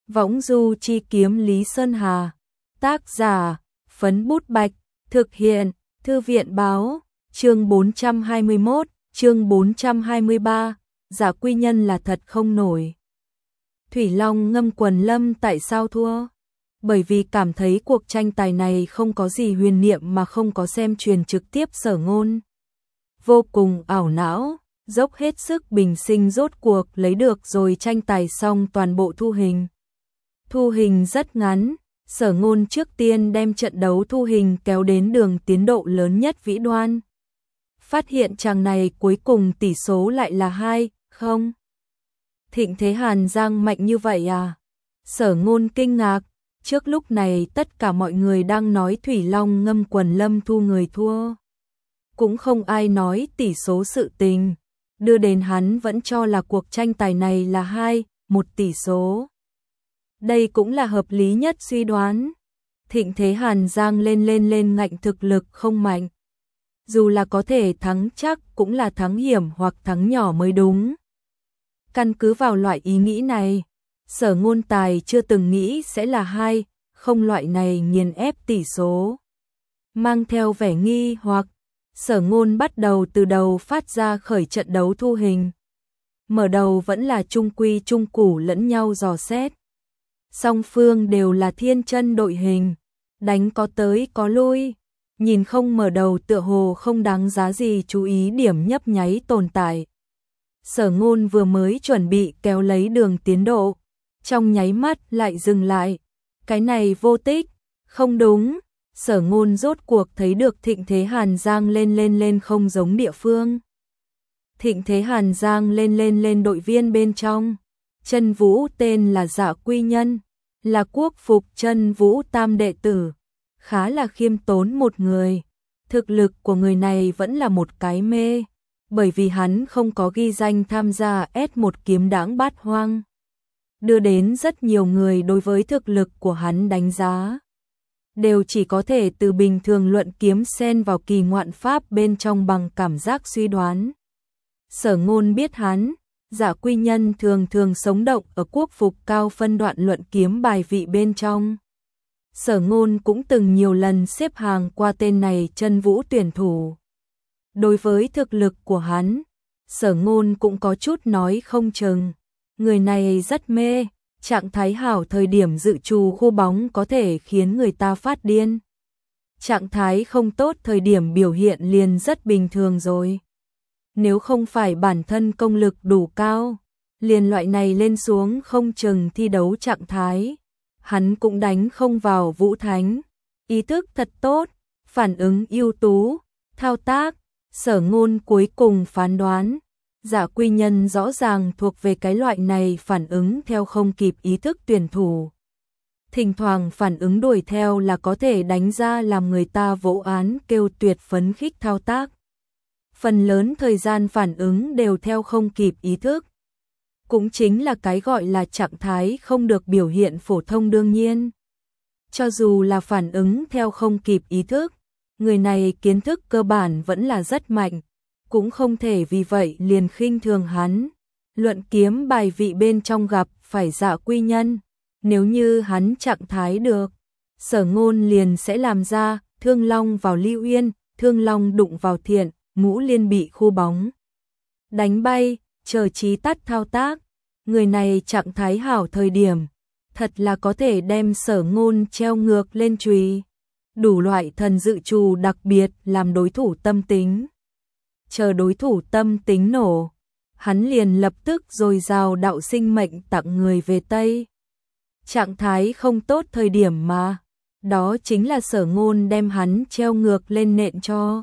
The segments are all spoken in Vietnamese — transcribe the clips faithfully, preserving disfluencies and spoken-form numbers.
Võng du chi kiếm Lý Sơn Hà. Tác giả, Phấn Bút Bạch. Thực hiện, Thư viện Báo. Chương bốn trăm hai mươi mốt, chương bốn trăm hai mươi ba. Giả quy nhân là thật không nổi. Thủy Long Ngâm Quần Lâm tại sao thua? Bởi vì cảm thấy cuộc tranh tài này không có gì huyền niệm mà không có xem truyền trực tiếp Sở Ngôn. Vô cùng ảo não, dốc hết sức bình sinh rốt cuộc lấy được rồi tranh tài xong toàn bộ thu hình. Thu hình rất ngắn, Sở Ngôn trước tiên đem trận đấu thu hình kéo đến đường tiến độ lớn nhất vĩ đoan. Phát hiện chàng này cuối cùng tỷ số lại là hai không. Thịnh thế Hàn Giang mạnh như vậy à? Sở Ngôn kinh ngạc, trước lúc này tất cả mọi người đang nói Thủy Long Ngâm Quần Lâm thu người thua. Cũng không ai nói tỷ số sự tình, đưa đến hắn vẫn cho là cuộc tranh tài này là hai một tỷ số. Đây cũng là hợp lý nhất suy đoán. Thịnh thế Hàn Giang lên lên lên ngạnh thực lực không mạnh. Dù là có thể thắng chắc cũng là thắng hiểm hoặc thắng nhỏ mới đúng. Căn cứ vào loại ý nghĩ này, Sở Ngôn tài chưa từng nghĩ sẽ là hai không loại này nghiền ép tỷ số. Mang theo vẻ nghi hoặc, Sở Ngôn bắt đầu từ đầu phát ra khởi trận đấu thu hình. Mở đầu vẫn là trung quy trung củ lẫn nhau dò xét. Song phương đều là thiên chân đội hình, đánh có tới có lui, nhìn không mở đầu tựa hồ không đáng giá gì chú ý điểm nhấp nháy tồn tại. Sở Ngôn vừa mới chuẩn bị kéo lấy đường tiến độ, trong nháy mắt lại dừng lại. Cái này vô tích, không đúng. Sở Ngôn rốt cuộc thấy được Thịnh thế Hàn Giang lên lên lên không giống địa phương. Thịnh thế Hàn Giang lên lên lên đội viên bên trong. Chân Vũ tên là Dạ Quy Nhân, là quốc phục Chân Vũ tam đệ tử, khá là khiêm tốn một người. Thực lực của người này vẫn là một cái mê, bởi vì hắn không có ghi danh tham gia ét một kiếm đãng bát hoang, đưa đến rất nhiều người đối với thực lực của hắn đánh giá đều chỉ có thể từ bình thường luận kiếm xen vào kỳ ngoạn pháp bên trong bằng cảm giác suy đoán. Sở Ngôn biết hắn, Dạ Quy Nhân thường thường sống động ở quốc phục cao phân đoạn luận kiếm bài vị bên trong. Sở Ngôn cũng từng nhiều lần xếp hàng qua tên này Chân Vũ tuyển thủ. Đối với thực lực của hắn, Sở Ngôn cũng có chút nói không chừng. Người này rất mê, trạng thái hảo thời điểm dự trù khu bóng có thể khiến người ta phát điên. Trạng thái không tốt thời điểm biểu hiện liền rất bình thường rồi. Nếu không phải bản thân công lực đủ cao, liền loại này lên xuống không chừng thi đấu trạng thái, hắn cũng đánh không vào Vũ Thánh. Ý thức thật tốt, phản ứng ưu tú, thao tác, Sở Ngôn cuối cùng phán đoán. Dạ Quy Nhân rõ ràng thuộc về cái loại này phản ứng theo không kịp ý thức tuyển thủ. Thỉnh thoảng phản ứng đuổi theo là có thể đánh ra làm người ta vỗ án kêu tuyệt phấn khích thao tác. Phần lớn thời gian phản ứng đều theo không kịp ý thức. Cũng chính là cái gọi là trạng thái không được biểu hiện phổ thông đương nhiên. Cho dù là phản ứng theo không kịp ý thức, người này kiến thức cơ bản vẫn là rất mạnh. Cũng không thể vì vậy liền khinh thường hắn. Luận kiếm bài vị bên trong gặp phải Dạ Quy Nhân, nếu như hắn trạng thái được, Sở Ngôn liền sẽ làm ra Thương Long vào Lưu Uyên, Thương Long đụng vào Thiện, Ngũ Liên bị khu bóng đánh bay, chờ chí tắt thao tác. Người này trạng thái hảo thời điểm, thật là có thể đem Sở Ngôn treo ngược lên chùy. Đủ loại thần dự trù đặc biệt làm đối thủ tâm tính. Chờ đối thủ tâm tính nổ, hắn liền lập tức dồi dào đạo sinh mệnh tặng người về Tây. Trạng thái không tốt thời điểm mà, đó chính là Sở Ngôn đem hắn treo ngược lên nện cho.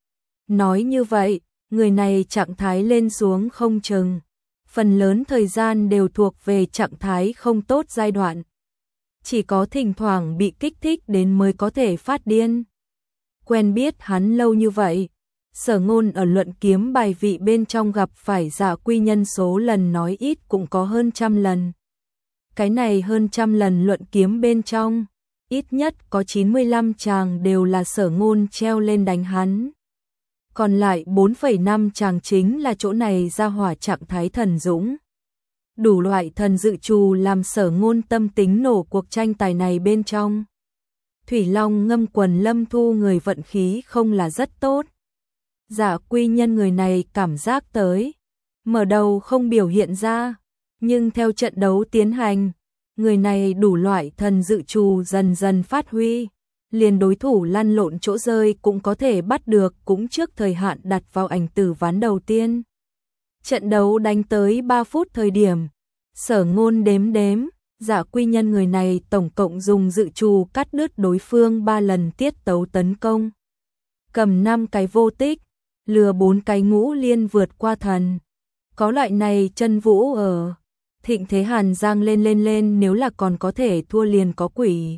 Nói như vậy, người này trạng thái lên xuống không chừng, phần lớn thời gian đều thuộc về trạng thái không tốt giai đoạn. Chỉ có thỉnh thoảng bị kích thích đến mới có thể phát điên. Quen biết hắn lâu như vậy, Sở Ngôn ở luận kiếm bài vị bên trong gặp phải Dạ Quy Nhân số lần nói ít cũng có hơn trăm lần. Cái này hơn trăm lần luận kiếm bên trong, ít nhất có chín mươi lăm chàng đều là Sở Ngôn treo lên đánh hắn. Còn lại bốn phẩy năm chàng chính là chỗ này ra hỏa trạng thái thần dũng. Đủ loại thần dự trù làm Sở Ngôn tâm tính nổ cuộc tranh tài này bên trong. Thủy Long Ngâm Quần Lâm Thu người vận khí không là rất tốt. Dạ Quy Nhân người này cảm giác tới, mở đầu không biểu hiện ra, nhưng theo trận đấu tiến hành, người này đủ loại thần dự trù dần dần phát huy, liền đối thủ lăn lộn chỗ rơi cũng có thể bắt được, cũng trước thời hạn đặt vào ảnh tử ván đầu tiên. Trận đấu đánh tới ba phút thời điểm, Sở Ngôn đếm đếm, Dạ Quy Nhân người này tổng cộng dùng dự trù cắt đứt đối phương ba lần tiết tấu tấn công. Cầm năm cái vô tích, lừa bốn cái ngũ liên vượt qua thần. Có loại này chân vũ ở Thịnh Thế Hàn Giang lên lên lên, nếu là còn có thể thua liền có quỷ.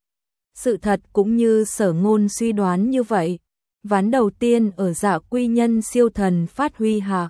Sự thật cũng như Sở Ngôn suy đoán như vậy, ván đầu tiên ở Dạ Quy Nhân siêu thần phát huy hạ,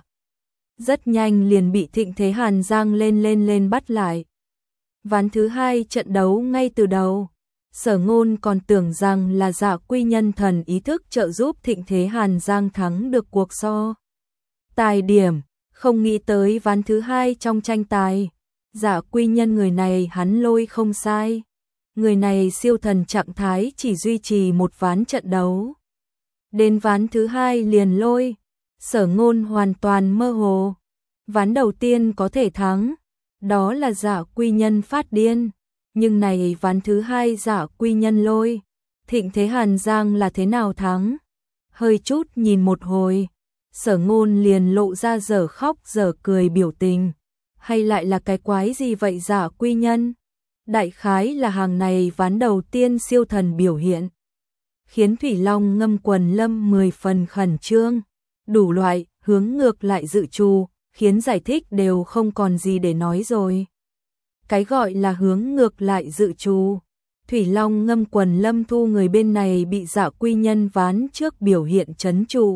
rất nhanh liền bị Thịnh Thế Hàn Giang lên lên lên bắt lại. Ván thứ hai trận đấu ngay từ đầu, Sở Ngôn còn tưởng rằng là Dạ Quy Nhân thần ý thức trợ giúp Thịnh Thế Hàn Giang thắng được cuộc so tài điểm, không nghĩ tới ván thứ hai trong tranh tài, Dạ Quy Nhân người này hắn lôi không sai. Người này siêu thần trạng thái chỉ duy trì một ván trận đấu. Đến ván thứ hai liền lôi, Sở Ngôn hoàn toàn mơ hồ. Ván đầu tiên có thể thắng, đó là Dạ Quy Nhân phát điên, nhưng này ván thứ hai Dạ Quy Nhân lôi, Thịnh Thế Hàn Giang là thế nào thắng? Hơi chút nhìn một hồi, Sở Ngôn liền lộ ra dở khóc dở cười biểu tình, hay lại là cái quái gì vậy Dạ Quy Nhân? Đại khái là hàng này ván đầu tiên siêu thần biểu hiện, khiến Thủy Long Ngâm Quần Lâm mười phần khẩn trương, đủ loại hướng ngược lại dự trù, khiến giải thích đều không còn gì để nói rồi. Cái gọi là hướng ngược lại dự trù, Thủy Long Ngâm Quần Lâm Thu người bên này bị Dạ Quy Nhân ván trước biểu hiện trấn trụ,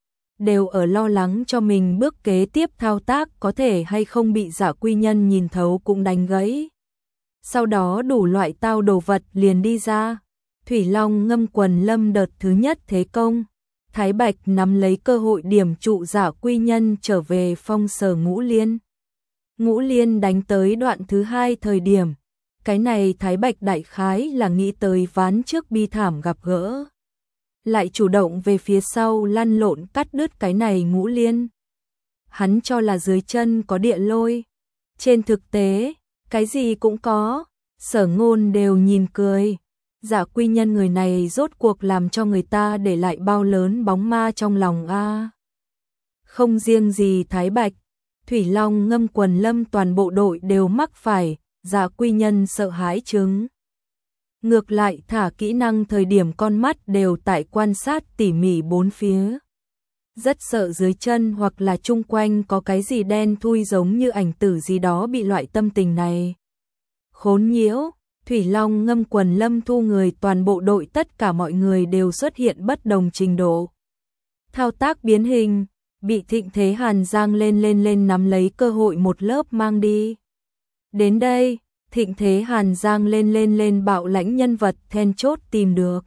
đều ở lo lắng cho mình bước kế tiếp thao tác có thể hay không bị Dạ Quy Nhân nhìn thấu cũng đánh gãy. Sau đó đủ loại tao đồ vật liền đi ra. Thủy Long Ngâm Quần Lâm đợt thứ nhất thế công, Thái Bạch nắm lấy cơ hội điểm trụ Dạ Quy Nhân trở về phong Sở Ngũ Liên. Ngũ Liên đánh tới đoạn thứ hai thời điểm, cái này Thái Bạch đại khái là nghĩ tới ván trước bi thảm gặp gỡ, lại chủ động về phía sau lăn lộn cắt đứt cái này Ngũ Liên. Hắn cho là dưới chân có địa lôi, trên thực tế cái gì cũng có. Sở Ngôn đều nhìn cười, Dạ Quy Nhân người này rốt cuộc làm cho người ta để lại bao lớn bóng ma trong lòng a. À. Không riêng gì Thái Bạch, Thủy Long Ngâm Quần Lâm toàn bộ đội đều mắc phải Dạ Quy Nhân sợ hãi chứng. Ngược lại thả kỹ năng thời điểm con mắt đều tại quan sát tỉ mỉ bốn phía, rất sợ dưới chân hoặc là chung quanh có cái gì đen thui giống như ảnh tử gì đó bị loại tâm tình này khốn nhiễu. Thủy Long Ngâm Quần Lâm Thu người toàn bộ đội tất cả mọi người đều xuất hiện bất đồng trình độ thao tác biến hình, bị Thịnh Thế Hàn Giang lên lên lên nắm lấy cơ hội một lớp mang đi. Đến đây, Thịnh Thế Hàn Giang lên lên lên bạo lãnh nhân vật then chốt tìm được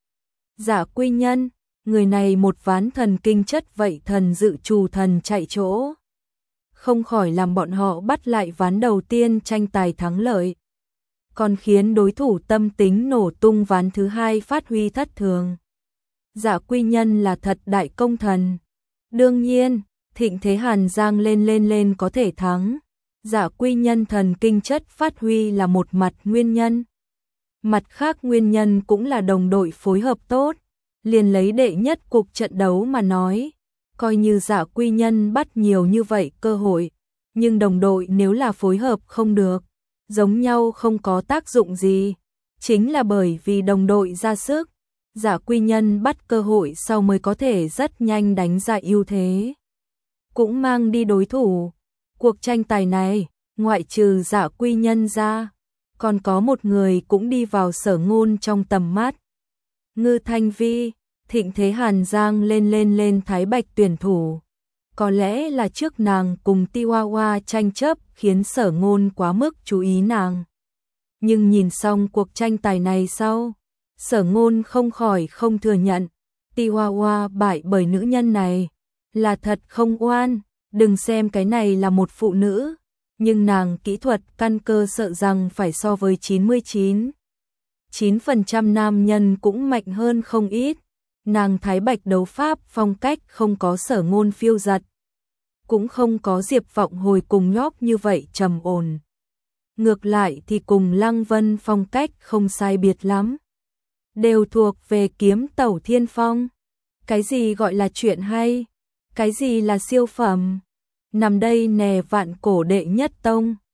Dạ Quy Nhân, người này một ván thần kinh chất vậy thần dự trù thần chạy chỗ, không khỏi làm bọn họ bắt lại ván đầu tiên tranh tài thắng lợi, còn khiến đối thủ tâm tính nổ tung ván thứ hai phát huy thất thường. Dạ Quy Nhân là thật đại công thần. Đương nhiên, Thịnh Thế Hàn Giang lên lên lên có thể thắng, Dạ Quy Nhân thần kinh chất phát huy là một mặt nguyên nhân. Mặt khác nguyên nhân cũng là đồng đội phối hợp tốt. Liền lấy đệ nhất cục trận đấu mà nói, coi như Dạ Quy Nhân bắt nhiều như vậy cơ hội, nhưng đồng đội nếu là phối hợp không được, giống nhau không có tác dụng gì. Chính là bởi vì đồng đội ra sức, Dạ Quy Nhân bắt cơ hội sau mới có thể rất nhanh đánh ra ưu thế, cũng mang đi đối thủ. Cuộc tranh tài này, ngoại trừ Dạ Quy Nhân ra, còn có một người cũng đi vào Sở Ngôn trong tầm mắt. Ngư Thanh Vi, Thịnh Thế Hàn Giang lên lên lên Thái Bạch tuyển thủ. Có lẽ là trước nàng cùng Tiwawa tranh chấp khiến Sở Ngôn quá mức chú ý nàng. Nhưng nhìn xong cuộc tranh tài này sau, Sở Ngôn không khỏi không thừa nhận, Tiwawa bại bởi nữ nhân này, là thật không oan, đừng xem cái này là một phụ nữ, Nhưng nàng kỹ thuật căn cơ sợ rằng phải so với chín mươi chín chín phần trăm nam nhân cũng mạnh hơn không ít. Nàng Thái Bạch đấu pháp phong cách không có Sở Ngôn phiêu giật, cũng không có Diệp Vọng Hồi cùng nhóc như vậy trầm ổn. Ngược lại thì cùng Lăng Vân phong cách không sai biệt lắm, đều thuộc về kiếm tẩu thiên phong. Cái gì gọi là chuyện hay? Cái gì là siêu phẩm? Nằm đây nè vạn cổ đệ nhất tông.